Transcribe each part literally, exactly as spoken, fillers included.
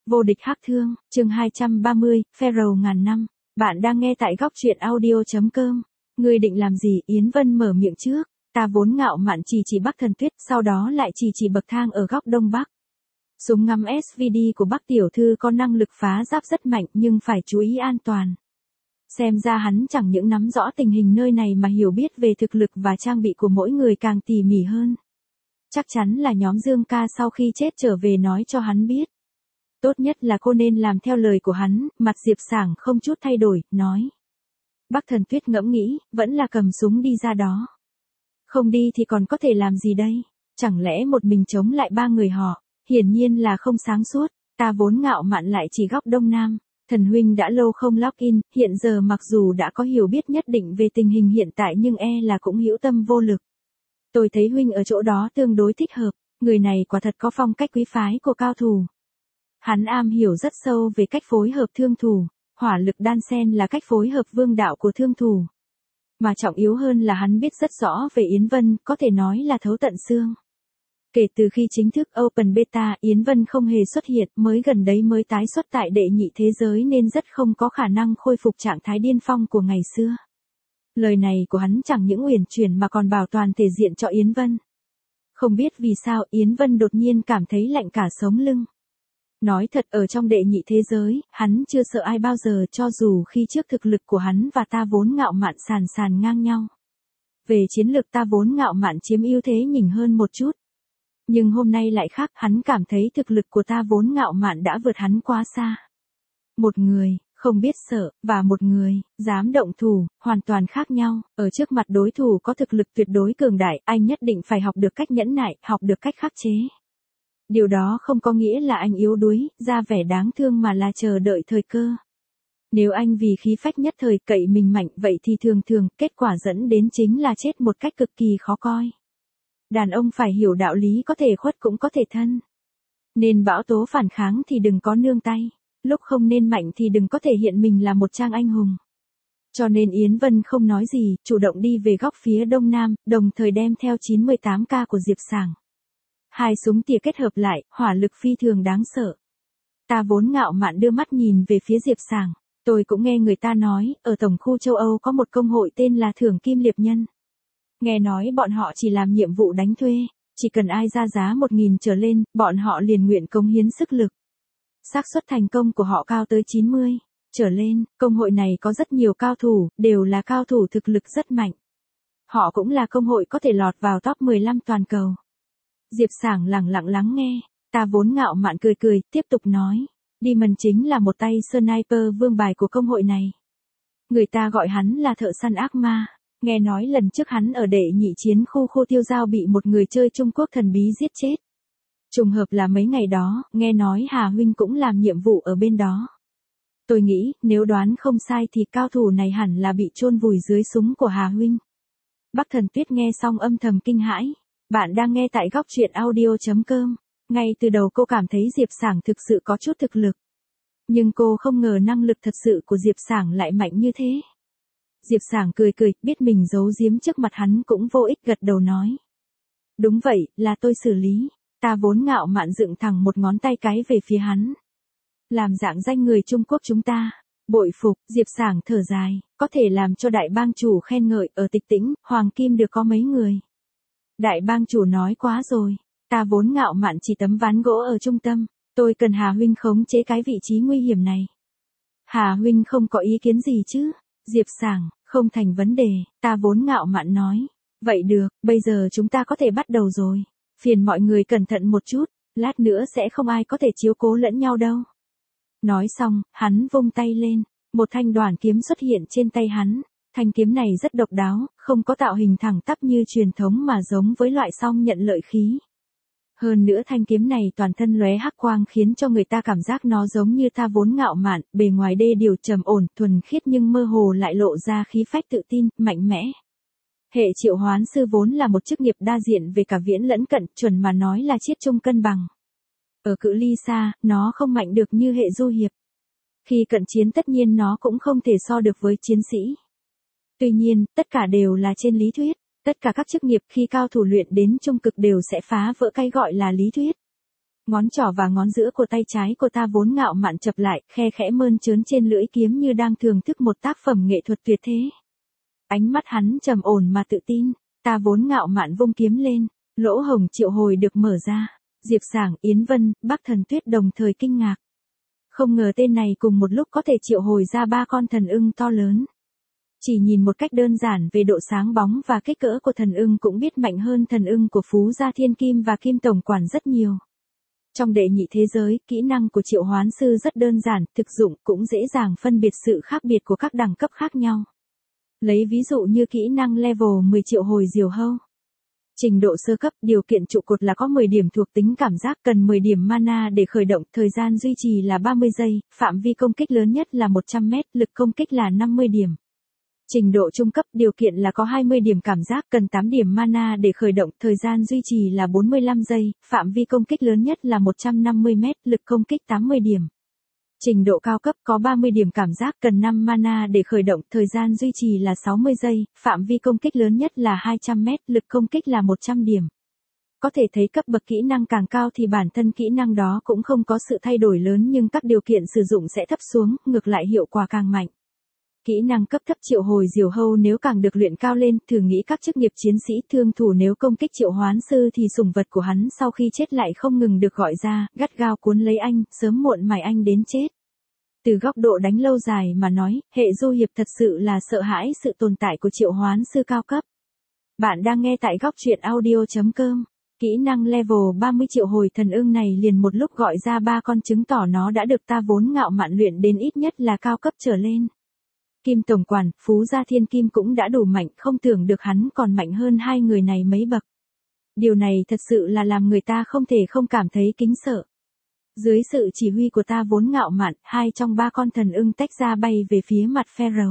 Vô địch hắc thương, chương hai trăm ba mươi, Pharaoh ngàn năm. Bạn đang nghe tại góc truyện audio chấm com. Ngươi định làm gì? Yến Vân mở miệng trước. Ta vốn ngạo mạn chỉ chỉ Bắc Thần Tuyết, sau đó lại chỉ chỉ bậc thang ở góc đông bắc. Súng ngắm ét vê đê của Bắc tiểu thư có năng lực phá giáp rất mạnh nhưng phải chú ý an toàn. Xem ra hắn chẳng những nắm rõ tình hình nơi này mà hiểu biết về thực lực và trang bị của mỗi người càng tỉ mỉ hơn. Chắc chắn là nhóm Dương Ca sau khi chết trở về nói cho hắn biết. Tốt nhất là cô nên làm theo lời của hắn, mặt Diệp Sảng không chút thay đổi, nói. Bắc Thần Tuyết ngẫm nghĩ, vẫn là cầm súng đi ra đó. Không đi thì còn có thể làm gì đây? Chẳng lẽ một mình chống lại ba người họ? Hiển nhiên là không sáng suốt, ta vốn ngạo mạn lại chỉ góc đông nam. Thần huynh đã lâu không login, hiện giờ mặc dù đã có hiểu biết nhất định về tình hình hiện tại nhưng e là cũng hữu tâm vô lực. Tôi thấy huynh ở chỗ đó tương đối thích hợp, người này quả thật có phong cách quý phái của cao thủ. Hắn am hiểu rất sâu về cách phối hợp thương thủ, hỏa lực đan xen là cách phối hợp vương đạo của thương thủ. Mà trọng yếu hơn là hắn biết rất rõ về Yến Vân, có thể nói là thấu tận xương. Kể từ khi chính thức Open Beta, Yến Vân không hề xuất hiện, mới gần đấy mới tái xuất tại đệ nhị thế giới nên rất không có khả năng khôi phục trạng thái điên phong của ngày xưa. Lời này của hắn chẳng những uyển chuyển mà còn bảo toàn thể diện cho Yến Vân. Không biết vì sao Yến Vân đột nhiên cảm thấy lạnh cả sống lưng. Nói thật ở trong đệ nhị thế giới, hắn chưa sợ ai bao giờ cho dù khi trước thực lực của hắn và ta vốn ngạo mạn sàn sàn ngang nhau. Về chiến lược ta vốn ngạo mạn chiếm ưu thế nhỉnh hơn một chút. Nhưng hôm nay lại khác, hắn cảm thấy thực lực của ta vốn ngạo mạn đã vượt hắn quá xa. Một người, không biết sợ, và một người, dám động thủ, hoàn toàn khác nhau. Ở trước mặt đối thủ có thực lực tuyệt đối cường đại, anh nhất định phải học được cách nhẫn nại, học được cách khắc chế. Điều đó không có nghĩa là anh yếu đuối, ra vẻ đáng thương mà là chờ đợi thời cơ. Nếu anh vì khí phách nhất thời cậy mình mạnh vậy thì thường thường kết quả dẫn đến chính là chết một cách cực kỳ khó coi. Đàn ông phải hiểu đạo lý có thể khuất cũng có thể thân. Nên bão tố phản kháng thì đừng có nương tay. Lúc không nên mạnh thì đừng có thể hiện mình là một trang anh hùng. Cho nên Yến Vân không nói gì, chủ động đi về góc phía đông nam, đồng thời đem theo chín mươi tám ca của Diệp Sảng. Hai súng tỉa kết hợp lại, hỏa lực phi thường đáng sợ. Ta vốn ngạo mạn đưa mắt nhìn về phía Diệp Sảng. Tôi cũng nghe người ta nói, ở tổng khu châu Âu có một công hội tên là Thưởng Kim Liệp Nhân. Nghe nói bọn họ chỉ làm nhiệm vụ đánh thuê, chỉ cần ai ra giá một nghìn trở lên, bọn họ liền nguyện cống hiến sức lực. Xác suất thành công của họ cao tới chín mươi trở lên, công hội này có rất nhiều cao thủ, đều là cao thủ thực lực rất mạnh. Họ cũng là công hội có thể lọt vào top mười lăm toàn cầu. Diệp Sảng lặng lặng lắng nghe, ta vốn ngạo mạn cười cười, tiếp tục nói, Demon chính là một tay sniper vương bài của công hội này. Người ta gọi hắn là thợ săn ác ma. Nghe nói lần trước hắn ở đệ nhị chiến khu Khô Tiêu Giao bị một người chơi Trung Quốc thần bí giết chết. Trùng hợp là mấy ngày đó, nghe nói Hà huynh cũng làm nhiệm vụ ở bên đó. Tôi nghĩ, nếu đoán không sai thì cao thủ này hẳn là bị chôn vùi dưới súng của Hà huynh. Bắc Thần Tuyết nghe xong âm thầm kinh hãi. Bạn đang nghe tại góc truyện audio chấm com. Ngay từ đầu cô cảm thấy Diệp Sảng thực sự có chút thực lực. Nhưng cô không ngờ năng lực thật sự của Diệp Sảng lại mạnh như thế. Diệp Sảng cười cười, biết mình giấu giếm trước mặt hắn cũng vô ích gật đầu nói. Đúng vậy, là tôi xử lý. Ta vốn ngạo mạn dựng thẳng một ngón tay cái về phía hắn. Làm dạng danh người Trung Quốc chúng ta. Bội phục, Diệp Sảng thở dài, có thể làm cho đại bang chủ khen ngợi ở Tịch Tĩnh, Hoàng Kim được có mấy người. Đại bang chủ nói quá rồi, ta vốn ngạo mạn chỉ tấm ván gỗ ở trung tâm, tôi cần Hà huynh khống chế cái vị trí nguy hiểm này. Hà huynh không có ý kiến gì chứ? Diệp Sảng, không thành vấn đề, ta vốn ngạo mạn nói. Vậy được, bây giờ chúng ta có thể bắt đầu rồi. Phiền mọi người cẩn thận một chút, lát nữa sẽ không ai có thể chiếu cố lẫn nhau đâu. Nói xong, hắn vung tay lên, một thanh đoản kiếm xuất hiện trên tay hắn. Thanh kiếm này rất độc đáo, không có tạo hình thẳng tắp như truyền thống mà giống với loại song nhận lợi khí. Hơn nữa thanh kiếm này toàn thân lóe hắc quang khiến cho người ta cảm giác nó giống như ta vốn ngạo mạn, bề ngoài đê điều trầm ổn, thuần khiết nhưng mơ hồ lại lộ ra khí phách tự tin, mạnh mẽ. Hệ triệu hoán sư vốn là một chức nghiệp đa diện về cả viễn lẫn cận, chuẩn mà nói là chiết chung cân bằng. Ở cự ly xa, nó không mạnh được như hệ du hiệp. Khi cận chiến tất nhiên nó cũng không thể so được với chiến sĩ. Tuy nhiên, tất cả đều là trên lý thuyết. Tất cả các chức nghiệp khi cao thủ luyện đến trung cực đều sẽ phá vỡ cái gọi là lý thuyết. Ngón trỏ và ngón giữa của tay trái của ta vốn ngạo mạn chập lại, khe khẽ mơn trớn trên lưỡi kiếm như đang thưởng thức một tác phẩm nghệ thuật tuyệt thế. Ánh mắt hắn trầm ổn mà tự tin, ta vốn ngạo mạn vung kiếm lên, lỗ hổng triệu hồi được mở ra. Diệp Sảng, Yến Vân, Bắc Thần Tuyết đồng thời kinh ngạc. Không ngờ tên này cùng một lúc có thể triệu hồi ra ba con thần ưng to lớn. Chỉ nhìn một cách đơn giản về độ sáng bóng và kích cỡ của thần ưng cũng biết mạnh hơn thần ưng của Phú Gia Thiên Kim và Kim Tổng Quản rất nhiều. Trong đệ nhị thế giới, kỹ năng của triệu hoán sư rất đơn giản, thực dụng cũng dễ dàng phân biệt sự khác biệt của các đẳng cấp khác nhau. Lấy ví dụ như kỹ năng level mười triệu hồi diều hâu. Trình độ sơ cấp, điều kiện trụ cột là có mười điểm thuộc tính cảm giác, cần mười điểm mana để khởi động, thời gian duy trì là ba mươi giây, phạm vi công kích lớn nhất là một trăm mét, lực công kích là năm mươi điểm. Trình độ trung cấp, điều kiện là có hai mươi điểm cảm giác, cần tám điểm mana để khởi động, thời gian duy trì là bốn mươi lăm giây, phạm vi công kích lớn nhất là một trăm năm mươi mét, lực công kích tám mươi điểm. Trình độ cao cấp có ba mươi điểm cảm giác, cần năm mana để khởi động, thời gian duy trì là sáu mươi giây, phạm vi công kích lớn nhất là hai trăm mét, lực công kích là một trăm điểm. Có thể thấy cấp bậc kỹ năng càng cao thì bản thân kỹ năng đó cũng không có sự thay đổi lớn nhưng các điều kiện sử dụng sẽ thấp xuống, ngược lại hiệu quả càng mạnh. Kỹ năng cấp thấp triệu hồi diều hâu nếu càng được luyện cao lên, thử nghĩ các chức nghiệp chiến sĩ thương thủ nếu công kích triệu hoán sư thì sủng vật của hắn sau khi chết lại không ngừng được gọi ra, gắt gao cuốn lấy anh, sớm muộn mài anh đến chết. Từ góc độ đánh lâu dài mà nói, hệ du hiệp thật sự là sợ hãi sự tồn tại của triệu hoán sư cao cấp. Bạn đang nghe tại góc truyện audio chấm com. Kỹ năng level ba mươi triệu hồi thần ưng này liền một lúc gọi ra ba con chứng tỏ nó đã được ta vốn ngạo mạn luyện đến ít nhất là cao cấp trở lên. Kim Tổng Quản, Phú Gia Thiên Kim cũng đã đủ mạnh, không tưởng được hắn còn mạnh hơn hai người này mấy bậc. Điều này thật sự là làm người ta không thể không cảm thấy kính sợ. Dưới sự chỉ huy của ta vốn ngạo mạn, hai trong ba con thần ưng tách ra bay về phía mặt Pharaoh.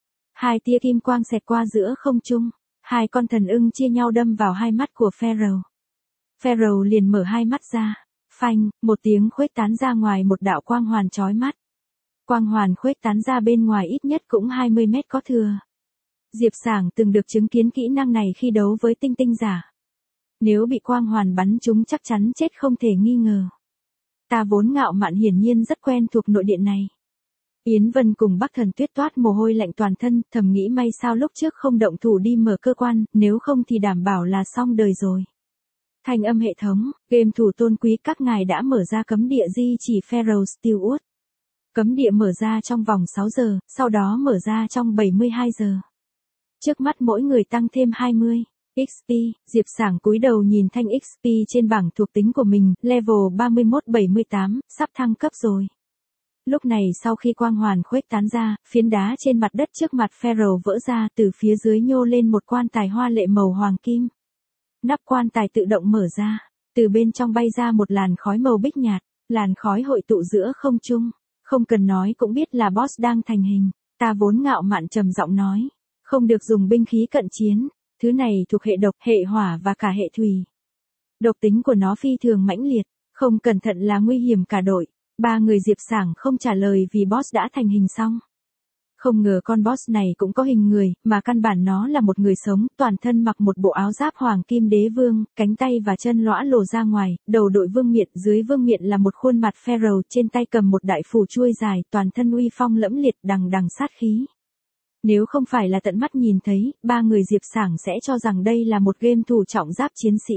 Hai tia kim quang xẹt qua giữa không trung, hai con thần ưng chia nhau đâm vào hai mắt của Pharaoh. Pharaoh liền mở hai mắt ra, phanh, một tiếng khuếch tán ra ngoài một đạo quang hoàn chói mắt. Quang hoàn khuếch tán ra bên ngoài ít nhất cũng hai mươi mét có thừa. Diệp Sảng từng được chứng kiến kỹ năng này khi đấu với tinh tinh giả. Nếu bị quang hoàn bắn trúng chắc chắn chết không thể nghi ngờ. Ta vốn ngạo mạn hiển nhiên rất quen thuộc nội điện này. Yến Vân cùng Bắc Thần Tuyết toát mồ hôi lạnh toàn thân, thầm nghĩ may sao lúc trước không động thủ đi mở cơ quan, nếu không thì đảm bảo là xong đời rồi. Thanh âm hệ thống, game thủ tôn quý các ngài đã mở ra cấm địa di chỉ Pharaoh Steelwood. Cấm địa mở ra trong vòng sáu giờ, sau đó mở ra trong bảy mươi hai giờ. Trước mắt mỗi người tăng thêm hai mươi ích pê, Diệp Sảng cúi đầu nhìn thanh ích pê trên bảng thuộc tính của mình, level ba mươi mốt bảy mươi tám, sắp thăng cấp rồi. Lúc này sau khi quang hoàn khuếch tán ra, phiến đá trên mặt đất trước mặt Pharaoh vỡ ra, từ phía dưới nhô lên một quan tài hoa lệ màu hoàng kim. Nắp quan tài tự động mở ra, từ bên trong bay ra một làn khói màu bích nhạt, làn khói hội tụ giữa không trung. Không cần nói cũng biết là boss đang thành hình, ta vốn ngạo mạn trầm giọng nói. Không được dùng binh khí cận chiến, thứ này thuộc hệ độc, hệ hỏa và cả hệ thủy. Độc tính của nó phi thường mãnh liệt, không cẩn thận là nguy hiểm cả đội. Ba người Diệp Sảng không trả lời vì boss đã thành hình xong. Không ngờ con boss này cũng có hình người, mà căn bản nó là một người sống, toàn thân mặc một bộ áo giáp hoàng kim đế vương, cánh tay và chân lõa lồ ra ngoài, đầu đội vương miện, dưới vương miện là một khuôn mặt Pharaoh, trên tay cầm một đại phù chuôi dài, toàn thân uy phong lẫm liệt, đằng đằng sát khí. Nếu không phải là tận mắt nhìn thấy, ba người Diệp Sảng sẽ cho rằng đây là một game thủ trọng giáp chiến sĩ.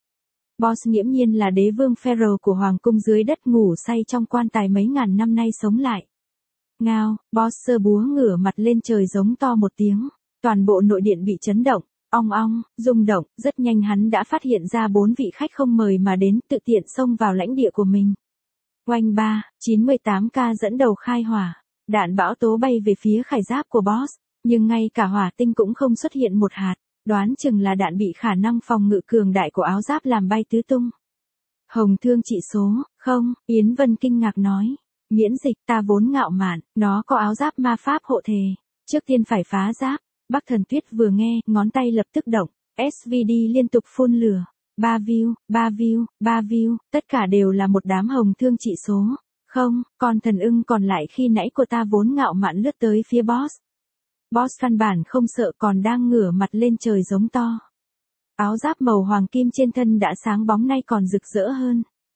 Boss nghiễm nhiên là đế vương Pharaoh của hoàng cung dưới đất ngủ say trong quan tài mấy ngàn năm nay sống lại. Ngao, boss sơ búa ngửa mặt lên trời giống to một tiếng, toàn bộ nội điện bị chấn động, ong ong, rung động, rất nhanh hắn đã phát hiện ra bốn vị khách không mời mà đến, tự tiện xông vào lãnh địa của mình. Oanh ba, chín mươi tám K dẫn đầu khai hỏa, đạn bão tố bay về phía khải giáp của boss, nhưng ngay cả hỏa tinh cũng không xuất hiện một hạt, đoán chừng là đạn bị khả năng phòng ngự cường đại của áo giáp làm bay tứ tung. Hồng thương trị số, không, Yến Vân kinh ngạc nói. Miễn dịch, ta vốn ngạo mạn, nó có áo giáp ma pháp hộ thể. Trước tiên phải phá giáp. Bắc Thần Tuyết vừa nghe, ngón tay lập tức động. ét vê đê liên tục phun lửa. Ba view, ba view, ba view, tất cả đều là một đám hồng thương trị số. Không, con thần ưng còn lại khi nãy của ta vốn ngạo mạn lướt tới phía boss. Boss căn bản không sợ còn đang ngửa mặt lên trời giống to. Áo giáp màu hoàng kim trên thân đã sáng bóng nay còn rực rỡ hơn.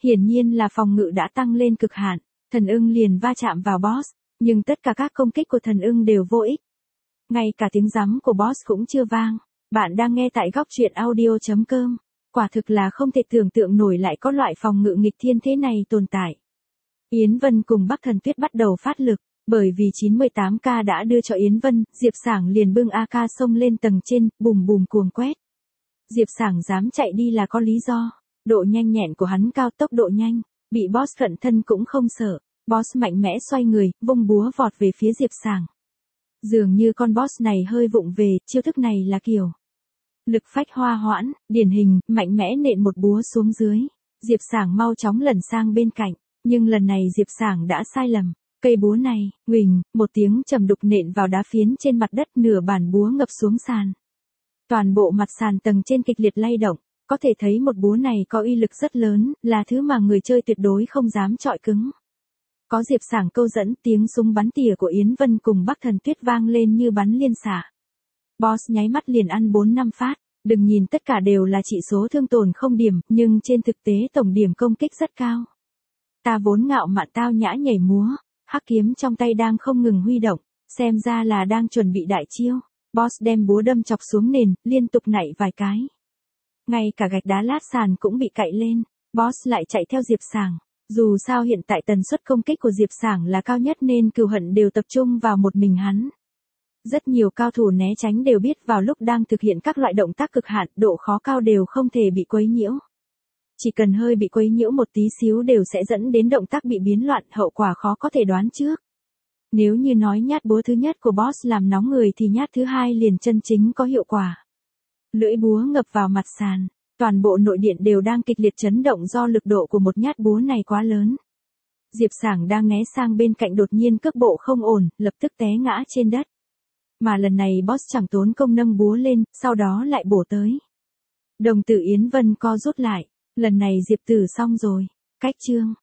Hiển nhiên là phòng ngự đã tăng lên cực hạn, thần ưng liền va chạm vào boss, nhưng tất cả các công kích của thần ưng đều vô ích. Ngay cả tiếng giắm của boss cũng chưa vang. Bạn đang nghe tại góc truyện audio chấm com. Quả thực là không thể tưởng tượng nổi lại có loại phòng ngự nghịch thiên thế này tồn tại. Yến Vân cùng Bắc Thần Tuyết bắt đầu phát lực, bởi vì chín mươi tám ca đã đưa cho Yến Vân, Diệp Sảng liền bưng a ca xông lên tầng trên, bùm bùm cuồng quét. Diệp Sảng dám chạy đi là có lý do, độ nhanh nhẹn của hắn cao, tốc độ nhanh, bị boss cận thân cũng không sợ. Boss mạnh mẽ xoay người, vung búa vọt về phía Diệp Sảng. Dường như con boss này hơi vụng về, chiêu thức này là kiểu lực phách hoa hoãn, điển hình, mạnh mẽ nện một búa xuống dưới. Diệp Sảng mau chóng lẩn sang bên cạnh, nhưng lần này Diệp Sảng đã sai lầm. Cây búa này, huỳnh, một tiếng trầm đục nện vào đá phiến trên mặt đất, nửa bản búa ngập xuống sàn. Toàn bộ mặt sàn tầng trên kịch liệt lay động, có thể thấy một búa này có uy lực rất lớn, là thứ mà người chơi tuyệt đối không dám chọi cứng. Có Diệp Sảng câu dẫn, tiếng súng bắn tỉa của Yến Vân cùng Bắc Thần Tuyết vang lên như bắn liên xạ. Boss nháy mắt liền ăn bốn năm phát, đừng nhìn tất cả đều là chỉ số thương tổn không điểm, nhưng trên thực tế tổng điểm công kích rất cao. Ta vốn ngạo mạn tao nhã nhảy múa, hắc kiếm trong tay đang không ngừng huy động, xem ra là đang chuẩn bị đại chiêu. Boss đem búa đâm chọc xuống nền, liên tục nảy vài cái. Ngay cả gạch đá lát sàn cũng bị cạy lên, boss lại chạy theo Diệp Sảng. Dù sao hiện tại tần suất công kích của Diệp Sảng là cao nhất nên cừu hận đều tập trung vào một mình hắn. Rất nhiều cao thủ né tránh đều biết vào lúc đang thực hiện các loại động tác cực hạn, độ khó cao đều không thể bị quấy nhiễu. Chỉ cần hơi bị quấy nhiễu một tí xíu đều sẽ dẫn đến động tác bị biến loạn, hậu quả khó có thể đoán trước. Nếu như nói nhát búa thứ nhất của boss làm nóng người thì nhát thứ hai liền chân chính có hiệu quả. Lưỡi búa ngập vào mặt sàn, toàn bộ nội điện đều đang kịch liệt chấn động do lực độ của một nhát búa này quá lớn. Diệp Sảng đang né sang bên cạnh đột nhiên cước bộ không ổn, lập tức té ngã trên đất. Mà lần này boss chẳng tốn công nâng búa lên, sau đó lại bổ tới. Đồng tử Yến Vân co rút lại, lần này Diệp Tử xong rồi, cách chương.